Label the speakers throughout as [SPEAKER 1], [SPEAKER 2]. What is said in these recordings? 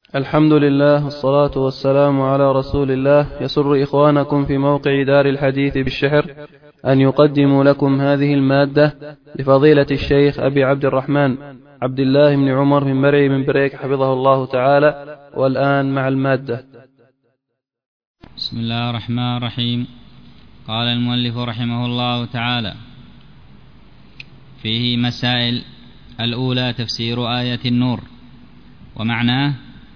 [SPEAKER 1] الحمد لله والصلاة والسلام على رسول الله. يسر إخوانكم في موقع دار الحديث بالشحر أن يقدموا لكم هذه المادة لفضيلة الشيخ أبي عبد الرحمن عبد الله بن عمر من مرعي من بريك حفظه الله تعالى. والآن مع المادة.
[SPEAKER 2] بسم الله الرحمن الرحيم. قال المؤلف رحمه الله تعالى: فيه مسائل. الأولى تفسير آية النور، ومعناه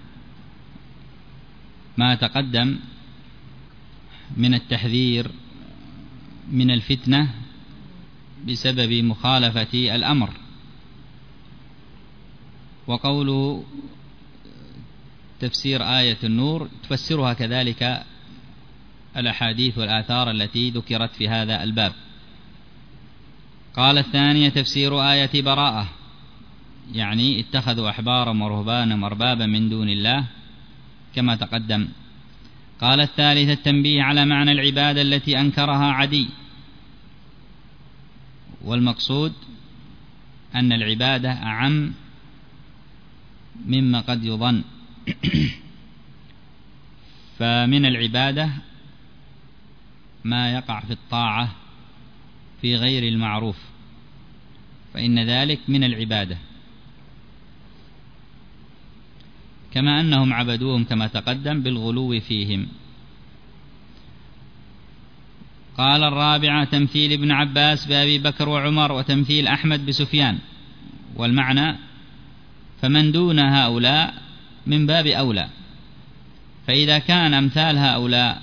[SPEAKER 2] ما تقدم من التحذير من الفتنة بسبب مخالفة الأمر. وقول تفسير آية النور تفسرها كذلك الأحاديث والآثار التي ذكرت في هذا الباب. قال الثانية تفسير آية براءة، يعني اتخذوا أحبارا ورهبانا أربابا من دون الله كما تقدم. قال الثالثة التنبيه على معنى العبادة التي أنكرها عدي، والمقصود أن العبادة أعم مما قد يظن. فمن العبادة ما يقع في الطاعة في غير المعروف، فإن ذلك من العبادة، كما أنهم عبدوهم كما تقدم بالغلو فيهم. قال الرابعة تمثيل ابن عباس بأبي بكر وعمر، وتمثيل أحمد بسفيان، والمعنى فمن دون هؤلاء من باب أولى. فإذا كان أمثال هؤلاء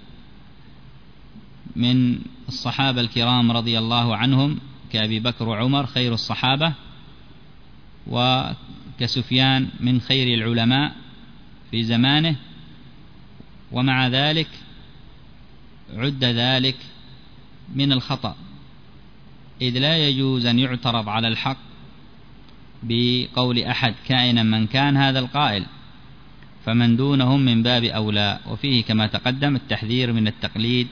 [SPEAKER 2] من الصحابة الكرام رضي الله عنهم كأبي بكر وعمر خير الصحابة، وكسفيان من خير العلماء في زمانه، ومع ذلك عد ذلك من الخطأ، إذ لا يجوز أن يعترض على الحق بقول أحد كائنا من كان هذا القائل، فمن دونهم من باب أولى. وفيه كما تقدم التحذير من التقليد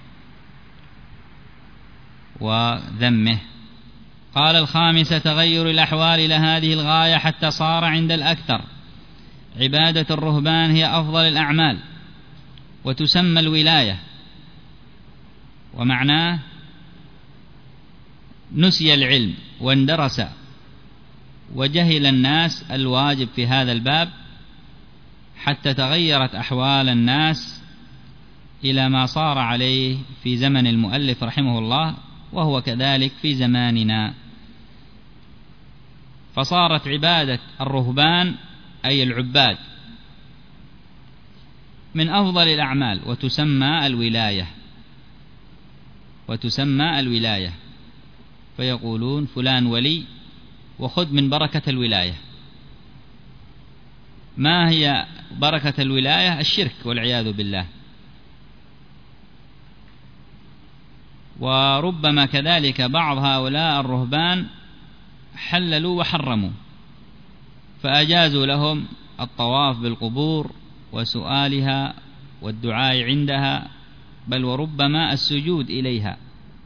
[SPEAKER 2] وذمه. قال الخامسة تغير الأحوال إلى هذه الغاية حتى صار عند الأكثر عبادة الرهبان هي أفضل الأعمال وتسمى الولاية، ومعناه نسي العلم واندرس وجهل الناس الواجب في هذا الباب، حتى تغيرت أحوال الناس إلى ما صار عليه في زمن المؤلف رحمه الله، وهو كذلك في زماننا. فصارت عبادة الرهبان أي العباد من أفضل الأعمال وتسمى الولاية، فيقولون فلان ولي وخذ من بركة الولاية. ما هي بركة الولاية؟ الشرك والعياذ بالله. وربما كذلك بعض هؤلاء الرهبان حللوا وحرموا، فأجازوا لهم الطواف بالقبور وسؤالها والدعاء عندها، بل وربما السجود إليها،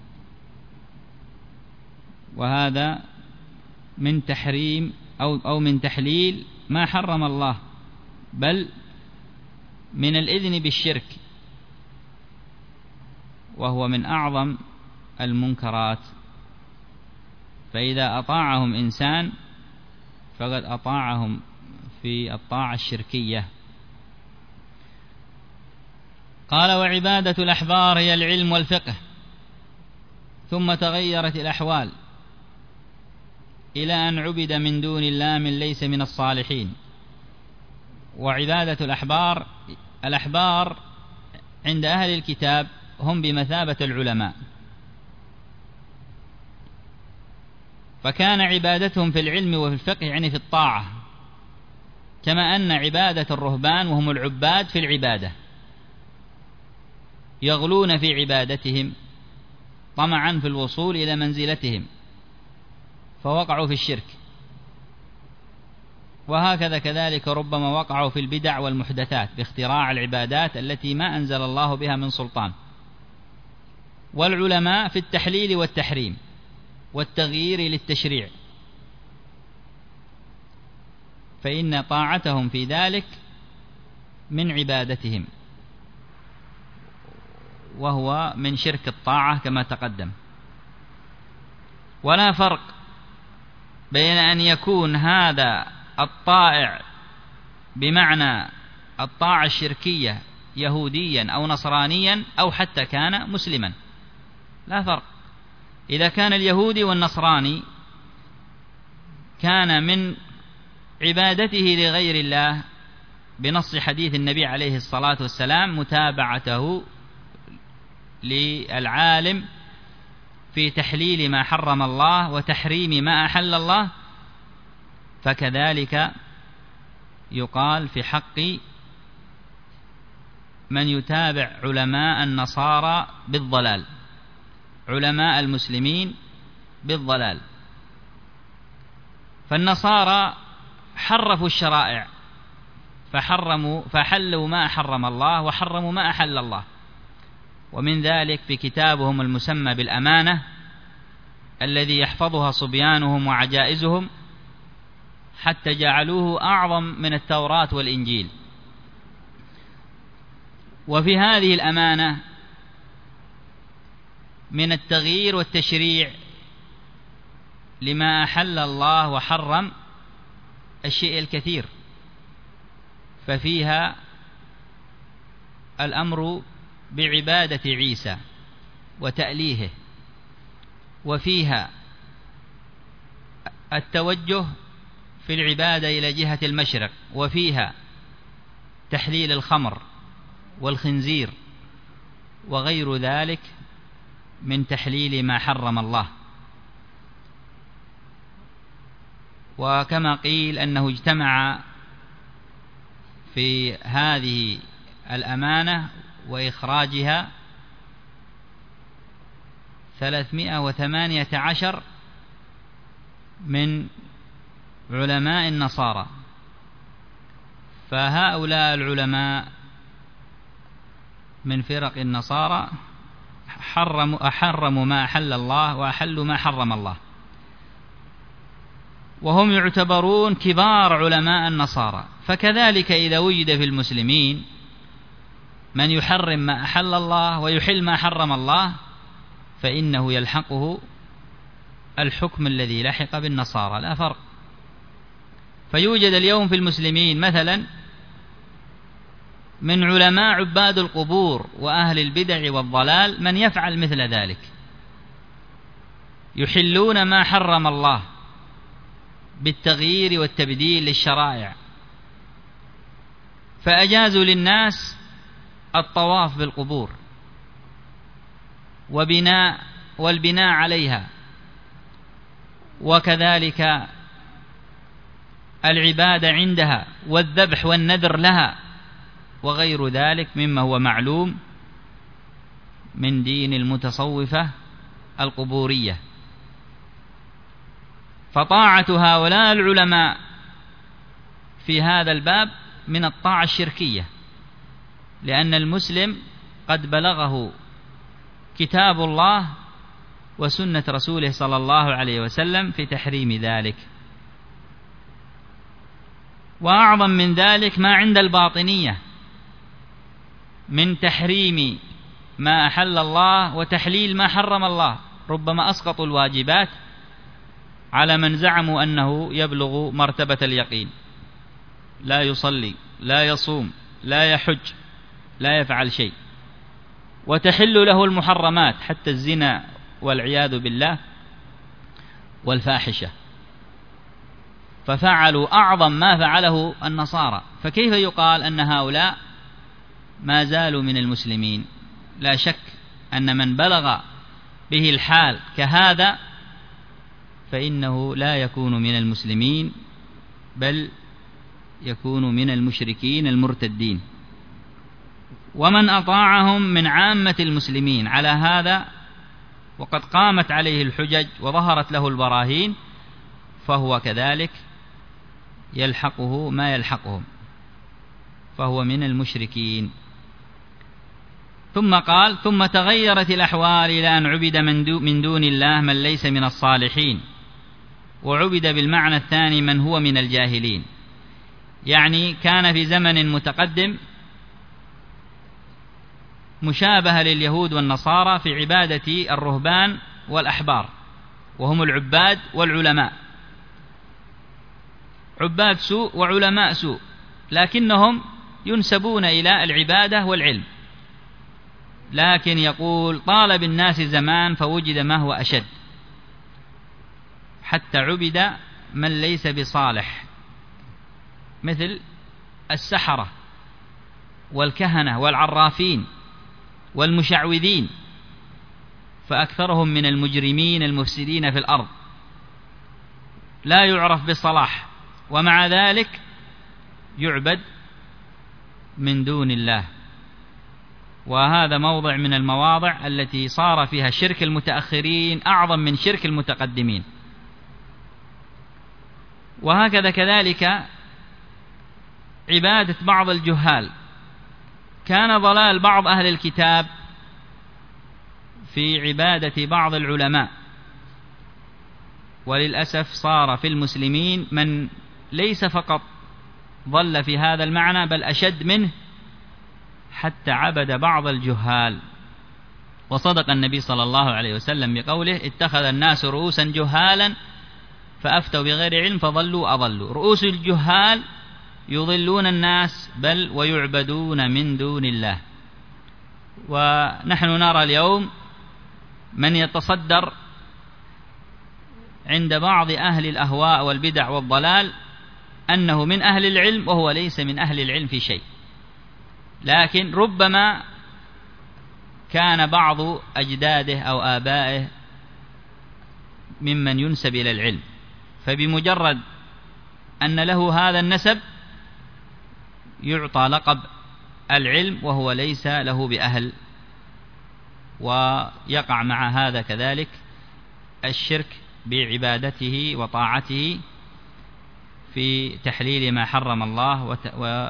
[SPEAKER 2] وهذا من تحريم أو من تحليل ما حرم الله، بل من الإذن بالشرك، وهو من أعظم المنكرات. فإذا أطاعهم إنسان فقد أطاعهم في الطاعة الشركية. قال وعبادة الأحبار هي العلم والفقه، ثم تغيرت الأحوال إلى أن عبد من دون الله من ليس من الصالحين. وعبادة الأحبار عند أهل الكتاب هم بمثابة العلماء، فكان عبادتهم في العلم وفي الفقه يعني في الطاعة، كما أن عبادة الرهبان وهم العباد في العبادة يغلون في عبادتهم طمعا في الوصول إلى منزلتهم فوقعوا في الشرك. وهكذا كذلك ربما وقعوا في البدع والمحدثات باختراع العبادات التي ما أنزل الله بها من سلطان. والعلماء في التحليل والتحريم والتغيير للتشريع، فإن طاعتهم في ذلك من عبادتهم، وهو من شرك الطاعة كما تقدم. ولا فرق بين أن يكون هذا الطائع بمعنى الطاعة الشركية يهوديا أو نصرانيا أو حتى كان مسلما، لا فرق. إذا كان اليهودي والنصراني كان من عبادته لغير الله بنص حديث النبي عليه الصلاة والسلام متابعته للعالم في تحليل ما حرم الله وتحريم ما أحل الله، فكذلك يقال في حق من يتابع علماء النصارى بالضلال، علماء المسلمين بالضلال. فالنصارى حرفوا الشرائع فحلوا ما حرم الله وحرموا ما أحل الله، ومن ذلك في كتابهم المسمى بالأمانة الذي يحفظها صبيانهم وعجائزهم حتى جعلوه أعظم من التوراة والإنجيل. وفي هذه الأمانة من التغيير والتشريع لما أحل الله وحرم الشيء الكثير، ففيها الأمر بعبادة عيسى وتأليهه، وفيها التوجه في العبادة إلى جهة المشرق، وفيها تحليل الخمر والخنزير وغير ذلك من تحليل ما حرم الله. وكما قيل أنه اجتمع في هذه الأمانة وإخراجها 318 من علماء النصارى. فهؤلاء العلماء من فرق النصارى حرموا ما أحل الله وأحلوا ما حرم الله، وهم يعتبرون كبار علماء النصارى. فكذلك إذا وجد في المسلمين من يحرم ما أحل الله ويحل ما حرم الله فإنه يلحقه الحكم الذي لحق بالنصارى، لا فرق. فيوجد اليوم في المسلمين مثلا من علماء عباد القبور وأهل البدع والضلال من يفعل مثل ذلك، يحلون ما حرم الله بالتغيير والتبديل للشرائع، فأجازوا للناس الطواف بالقبور والبناء عليها، وكذلك العبادة عندها والذبح والنذر لها وغير ذلك مما هو معلوم من دين المتصوفة القبورية. فطاعة هؤلاء العلماء في هذا الباب من الطاعة الشركية، لأن المسلم قد بلغه كتاب الله وسنة رسوله صلى الله عليه وسلم في تحريم ذلك. وأعظم من ذلك ما عند الباطنية من تحريم ما أحل الله وتحليل ما حرم الله، ربما أسقطوا الواجبات على من زعموا أنه يبلغ مرتبة اليقين، لا يصلي لا يصوم لا يحج لا يفعل شيء، وتحل له المحرمات حتى الزنا والعياذ بالله والفاحشة، ففعلوا أعظم ما فعله النصارى. فكيف يقال أن هؤلاء ما زالوا من المسلمين؟ لا شك أن من بلغ به الحال كهذا فإنه لا يكون من المسلمين، بل يكون من المشركين المرتدين. ومن أطاعهم من عامة المسلمين على هذا وقد قامت عليه الحجج وظهرت له البراهين فهو كذلك يلحقه ما يلحقهم، فهو من المشركين. ثم قال: ثم تغيرت الأحوال إلى أن عبد من دون الله من ليس من الصالحين، وعبد بالمعنى الثاني من هو من الجاهلين. يعني كان في زمن متقدم مشابهة لليهود والنصارى في عبادة الرهبان والأحبار، وهم العباد والعلماء. عباد سوء وعلماء سوء، لكنهم ينسبون إلى العبادة والعلم. لكن يقول طال بالناس زمان فوجد ما هو أشد، حتى عبد من ليس بصالح، مثل السحرة والكهنة والعرافين والمشعوذين، فأكثرهم من المجرمين المفسدين في الأرض لا يعرف بالصلاح، ومع ذلك يعبد من دون الله. وهذا موضع من المواضع التي صار فيها شرك المتأخرين أعظم من شرك المتقدمين. وهكذا كذلك عبادة بعض الجهال. كان ضلال بعض أهل الكتاب في عبادة بعض العلماء، وللأسف صار في المسلمين من ليس فقط ضل في هذا المعنى بل أشد منه، حتى عبد بعض الجهال. وصدق النبي صلى الله عليه وسلم بقوله: اتخذ الناس رؤوسا جهالا فأفتوا بغير علم فضلوا أضلوا. رؤوس الجهال يضلون الناس بل ويعبدون من دون الله. ونحن نرى اليوم من يتصدر عند بعض أهل الأهواء والبدع والضلال أنه من أهل العلم وهو ليس من أهل العلم في شيء، لكن ربما كان بعض أجداده أو آبائه ممن ينسب إلى العلم، فبمجرد أن له هذا النسب يعطى لقب العلم وهو ليس له بأهل. ويقع مع هذا كذلك الشرك بعبادته وطاعته في تحليل ما حرم الله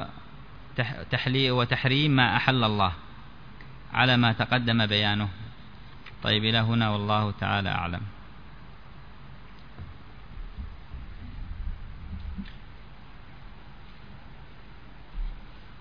[SPEAKER 2] وتحريم ما أحل الله على ما تقدم بيانه. طيب، إلى هنا والله تعالى أعلم.